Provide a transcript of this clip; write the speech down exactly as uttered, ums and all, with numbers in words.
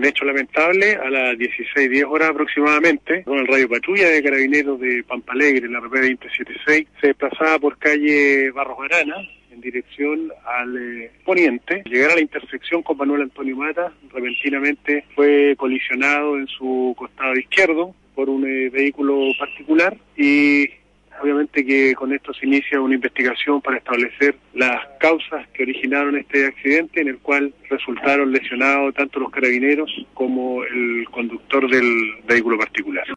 Un hecho lamentable a las dieciséis diez horas aproximadamente, con el radio patrulla de Carabineros de Pampa Alegre, la R P veinte setenta y seis, se desplazaba por calle Barros Arana en dirección al eh, poniente. Llegar a la intersección con Manuel Antonio Mata, repentinamente fue colisionado en su costado izquierdo por un eh, vehículo particular y obviamente que con esto se inicia una investigación para establecer las causas que originaron este accidente, en el cual resultaron lesionados tanto los carabineros como el conductor del vehículo particular.